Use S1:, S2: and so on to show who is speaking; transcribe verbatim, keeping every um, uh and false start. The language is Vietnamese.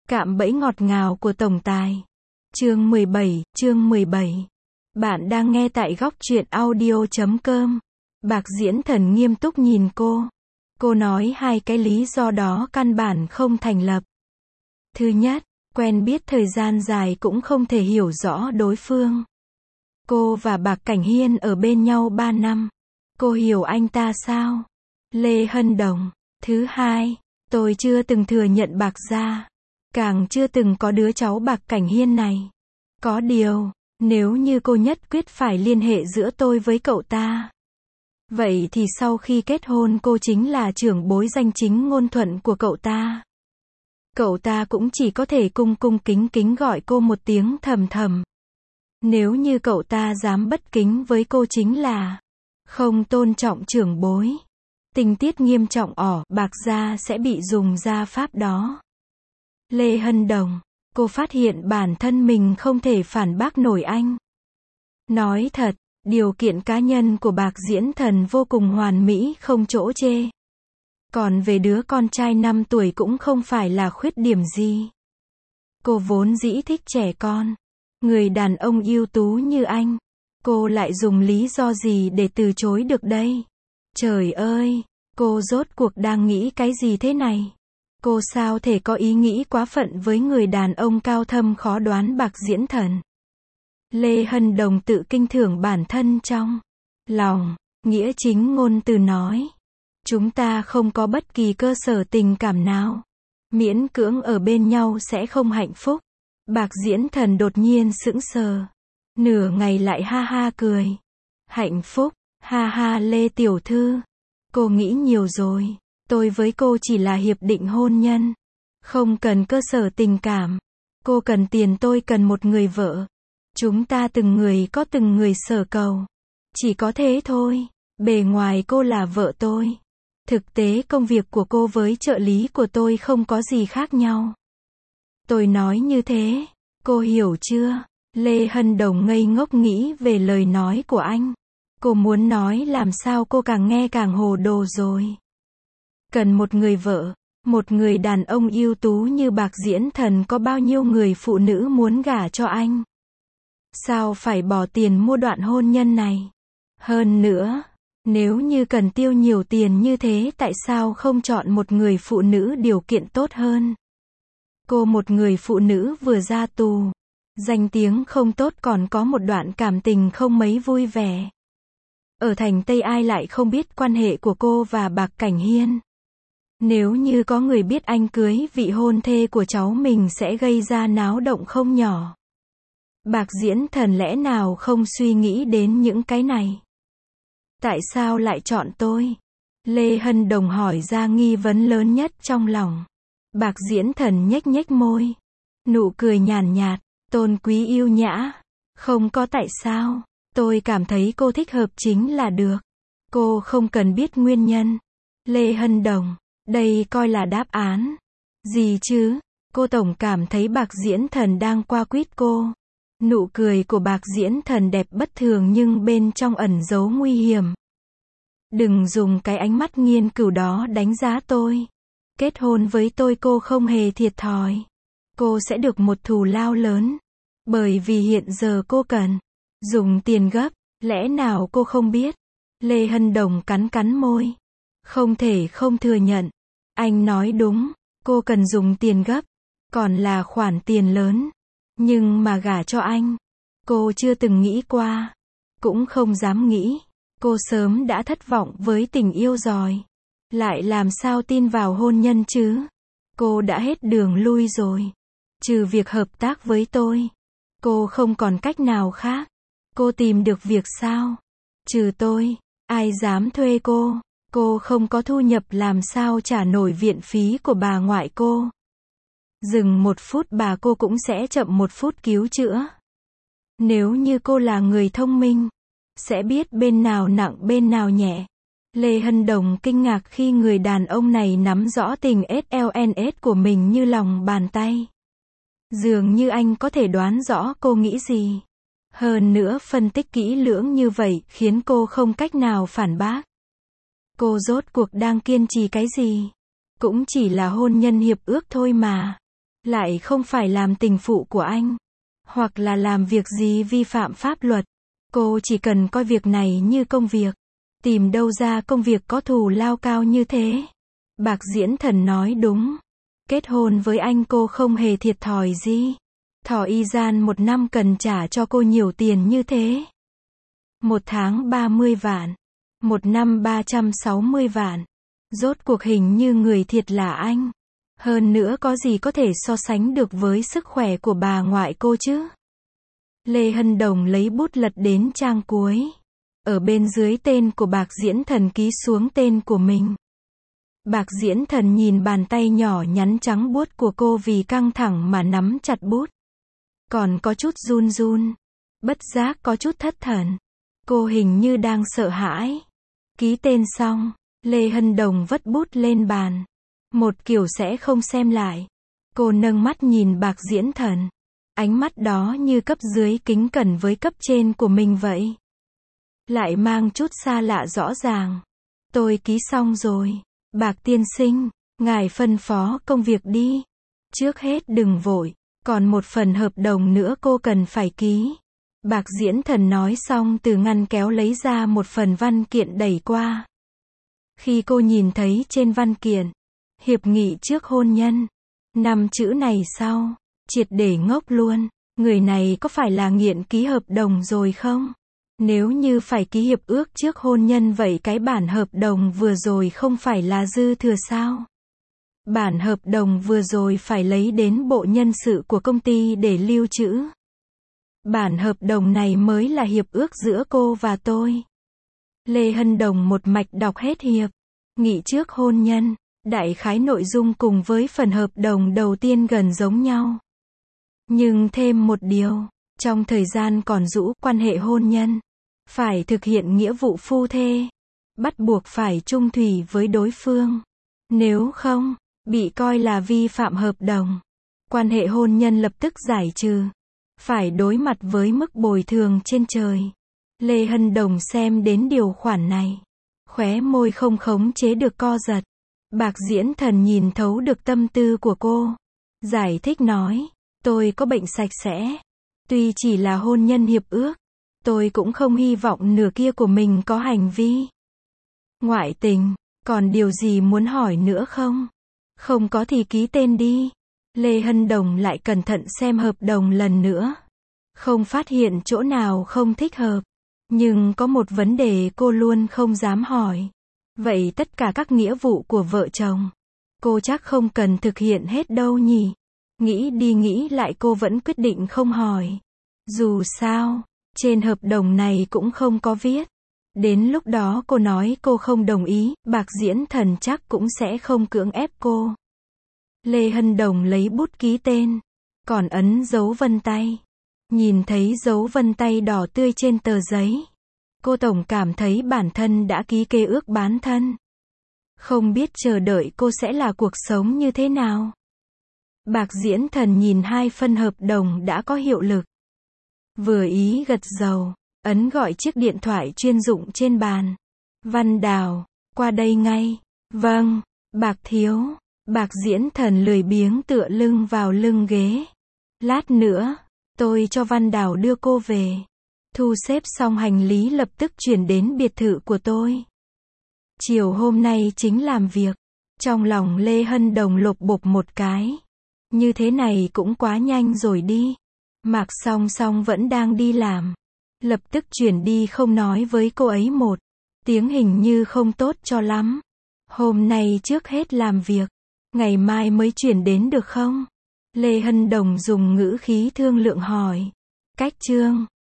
S1: Cạm bẫy ngọt ngào của tổng tài. Chương mười bảy, chương mười bảy. Bạn đang nghe tại góc truyện audio chấm com. Bạc Diễn Thần nghiêm túc nhìn cô. Cô nói hai cái lý do đó căn bản không thành lập. Thứ nhất, quen biết thời gian dài cũng không thể hiểu rõ đối phương. Cô và Bạc Cảnh Hiên ở bên nhau ba năm. Cô hiểu anh ta sao? Lê Hân Đồng. Thứ hai, tôi chưa từng thừa nhận Bạc gia. Càng chưa từng có đứa cháu Bạc Cảnh Hiên này. Có điều, nếu như cô nhất quyết phải liên hệ giữa tôi với cậu ta, vậy thì sau khi kết hôn cô chính là trưởng bối danh chính ngôn thuận của cậu ta. Cậu ta cũng chỉ có thể cung cung kính kính gọi cô một tiếng thầm thầm. Nếu như cậu ta dám bất kính với cô chính là không tôn trọng trưởng bối. Tình tiết nghiêm trọng ỏ, Bạc gia sẽ bị dùng gia pháp đó. Lê Hân Đồng, cô phát hiện bản thân mình không thể phản bác nổi anh. Nói thật, điều kiện cá nhân của Bạc Diễn Thần vô cùng hoàn mỹ không chỗ chê. Còn về đứa con trai năm tuổi cũng không phải là khuyết điểm gì. Cô vốn dĩ thích trẻ con. Người đàn ông ưu tú như anh, cô lại dùng lý do gì để từ chối được đây? Trời ơi, cô rốt cuộc đang nghĩ cái gì thế này? Cô sao thể có ý nghĩ quá phận với người đàn ông cao thâm khó đoán Bạc Diễn Thần? Lê Hân Đồng tự kinh thưởng bản thân trong lòng, nghĩa chính ngôn từ nói. Chúng ta không có bất kỳ cơ sở tình cảm nào. Miễn cưỡng ở bên nhau sẽ không hạnh phúc. Bạc Diễn Thần đột nhiên sững sờ. Nửa ngày lại ha ha cười. Hạnh phúc, ha ha Lê Tiểu Thư. Cô nghĩ nhiều rồi. Tôi với cô chỉ là hiệp định hôn nhân. Không cần cơ sở tình cảm. Cô cần tiền, tôi cần một người vợ. Chúng ta từng người có từng người sở cầu. Chỉ có thế thôi. Bề ngoài cô là vợ tôi. Thực tế công việc của cô với trợ lý của tôi không có gì khác nhau. Tôi nói như thế. Cô hiểu chưa? Lê Hân Đồng ngây ngốc nghĩ về lời nói của anh. Cô muốn nói làm sao cô càng nghe càng hồ đồ rồi. Cần một người vợ, một người đàn ông ưu tú như Bạc Diễn Thần, có bao nhiêu người phụ nữ muốn gả cho anh? Sao phải bỏ tiền mua đoạn hôn nhân này? Hơn nữa, nếu như cần tiêu nhiều tiền như thế tại sao không chọn một người phụ nữ điều kiện tốt hơn? Cô một người phụ nữ vừa ra tù, danh tiếng không tốt còn có một đoạn cảm tình không mấy vui vẻ. Ở thành Tây ai lại không biết quan hệ của cô và Bạc Cảnh Hiên. Nếu như có người biết anh cưới vị hôn thê của cháu mình sẽ gây ra náo động không nhỏ. Bạc Diễn Thần lẽ nào không suy nghĩ đến những cái này? Tại sao lại chọn tôi? Lê Hân Đồng hỏi ra nghi vấn lớn nhất trong lòng. Bạc Diễn Thần nhếch nhếch môi. Nụ cười nhàn nhạt, tôn quý yêu nhã. Không có tại sao. Tôi cảm thấy cô thích hợp chính là được. Cô không cần biết nguyên nhân. Lê Hân Đồng, đây coi là đáp án. Gì chứ? Cô tổng cảm thấy Bạc Diễn Thần đang qua quýt cô. Nụ cười của Bạc Diễn Thần đẹp bất thường nhưng bên trong ẩn giấu nguy hiểm. Đừng dùng cái ánh mắt nghiên cứu đó đánh giá tôi. Kết hôn với tôi cô không hề thiệt thòi. Cô sẽ được một thù lao lớn. Bởi vì hiện giờ cô cần dùng tiền gấp. Lẽ nào cô không biết? Lê Hân Đồng cắn cắn môi. Không thể không thừa nhận. Anh nói đúng. Cô cần dùng tiền gấp. Còn là khoản tiền lớn. Nhưng mà gả cho anh, cô chưa từng nghĩ qua. Cũng không dám nghĩ. Cô sớm đã thất vọng với tình yêu rồi. Lại làm sao tin vào hôn nhân chứ? Cô đã hết đường lui rồi. Trừ việc hợp tác với tôi, cô không còn cách nào khác. Cô tìm được việc sao? Trừ tôi, ai dám thuê cô? Cô không có thu nhập làm sao trả nổi viện phí của bà ngoại cô? Dừng một phút bà cô cũng sẽ chậm một phút cứu chữa. Nếu như cô là người thông minh, sẽ biết bên nào nặng bên nào nhẹ. Lê Hân Đồng kinh ngạc khi người đàn ông này nắm rõ tình ét lờ en ét của mình như lòng bàn tay. Dường như anh có thể đoán rõ cô nghĩ gì. Hơn nữa phân tích kỹ lưỡng như vậy khiến cô không cách nào phản bác. Cô rốt cuộc đang kiên trì cái gì? Cũng chỉ là hôn nhân hiệp ước thôi mà. Lại không phải làm tình phụ của anh. Hoặc là làm việc gì vi phạm pháp luật. Cô chỉ cần coi việc này như công việc. Tìm đâu ra công việc có thù lao cao như thế. Bạc Diễn Thần nói đúng. Kết hôn với anh cô không hề thiệt thòi gì. Thỏ y gian một năm cần trả cho cô nhiều tiền như thế. Một tháng ba mươi vạn. Một năm ba trăm sáu mươi vạn. Rốt cuộc hình như người thiệt là anh. Hơn nữa có gì có thể so sánh được với sức khỏe của bà ngoại cô chứ? Lê Hân Đồng lấy bút lật đến trang cuối. Ở bên dưới tên của Bạc Diễn Thần ký xuống tên của mình. Bạc Diễn Thần nhìn bàn tay nhỏ nhắn trắng buốt của cô vì căng thẳng mà nắm chặt bút. Còn có chút run run. Bất giác có chút thất thần. Cô hình như đang sợ hãi. Ký tên xong, Lê Hân Đồng vất bút lên bàn. Một kiểu sẽ không xem lại. Cô nâng mắt nhìn Bạc Diễn Thần. Ánh mắt đó như cấp dưới kính cẩn với cấp trên của mình vậy. Lại mang chút xa lạ rõ ràng. Tôi ký xong rồi. Bạc tiên sinh, ngài phân phó công việc đi. Trước hết đừng vội. Còn một phần hợp đồng nữa cô cần phải ký. Bạc Diễn Thần nói xong từ ngăn kéo lấy ra một phần văn kiện đẩy qua. Khi cô nhìn thấy trên văn kiện, hiệp nghị trước hôn nhân, năm chữ này sau, triệt để ngốc luôn. Người này có phải là nghiện ký hợp đồng rồi không? Nếu như phải ký hiệp ước trước hôn nhân vậy cái bản hợp đồng vừa rồi không phải là dư thừa sao? Bản hợp đồng vừa rồi phải lấy đến bộ nhân sự của công ty để lưu trữ. Bản hợp đồng này mới là hiệp ước giữa cô và tôi. Lê Hân Đồng một mạch đọc hết hiệp nghị trước hôn nhân, đại khái nội dung cùng với phần hợp đồng đầu tiên gần giống nhau. Nhưng thêm một điều, trong thời gian còn giữ quan hệ hôn nhân, phải thực hiện nghĩa vụ phu thê, bắt buộc phải chung thủy với đối phương. Nếu không, bị coi là vi phạm hợp đồng. Quan hệ hôn nhân lập tức giải trừ. Phải đối mặt với mức bồi thường trên trời. Lê Hân Đồng xem đến điều khoản này. Khóe môi không khống chế được co giật. Bạc Diễn Thần nhìn thấu được tâm tư của cô. Giải thích nói, tôi có bệnh sạch sẽ. Tuy chỉ là hôn nhân hiệp ước, tôi cũng không hy vọng nửa kia của mình có hành vi ngoại tình. Còn điều gì muốn hỏi nữa không? Không có thì ký tên đi. Lê Hân Đồng lại cẩn thận xem hợp đồng lần nữa. Không phát hiện chỗ nào không thích hợp. Nhưng có một vấn đề cô luôn không dám hỏi. Vậy tất cả các nghĩa vụ của vợ chồng, cô chắc không cần thực hiện hết đâu nhỉ? Nghĩ đi nghĩ lại cô vẫn quyết định không hỏi. Dù sao, trên hợp đồng này cũng không có viết. Đến lúc đó cô nói cô không đồng ý, Bạc Diễn Thần chắc cũng sẽ không cưỡng ép cô. Lê Hân Đồng lấy bút ký tên, còn ấn dấu vân tay. Nhìn thấy dấu vân tay đỏ tươi trên tờ giấy, cô tổng cảm thấy bản thân đã ký kế ước bán thân. Không biết chờ đợi cô sẽ là cuộc sống như thế nào. Bạc Diễn Thần nhìn hai phân hợp đồng đã có hiệu lực. Vừa ý gật đầu, ấn gọi chiếc điện thoại chuyên dụng trên bàn. Văn Đào, qua đây ngay. Vâng, Bạc thiếu. Bạc Diễn Thần lười biếng tựa lưng vào lưng ghế. Lát nữa, tôi cho Văn Đào đưa cô về. Thu xếp xong hành lý lập tức chuyển đến biệt thự của tôi. Chiều hôm nay chính làm việc. Trong lòng Lê Hân Đồng lột bột một cái. Như thế này cũng quá nhanh rồi đi. Mạc Song Song vẫn đang đi làm. Lập tức chuyển đi không nói với cô ấy một tiếng, hình như không tốt cho lắm. Hôm nay trước hết làm việc. Ngày mai mới chuyển đến được không? Lê Hân Đồng dùng ngữ khí thương lượng hỏi. Cách Trương.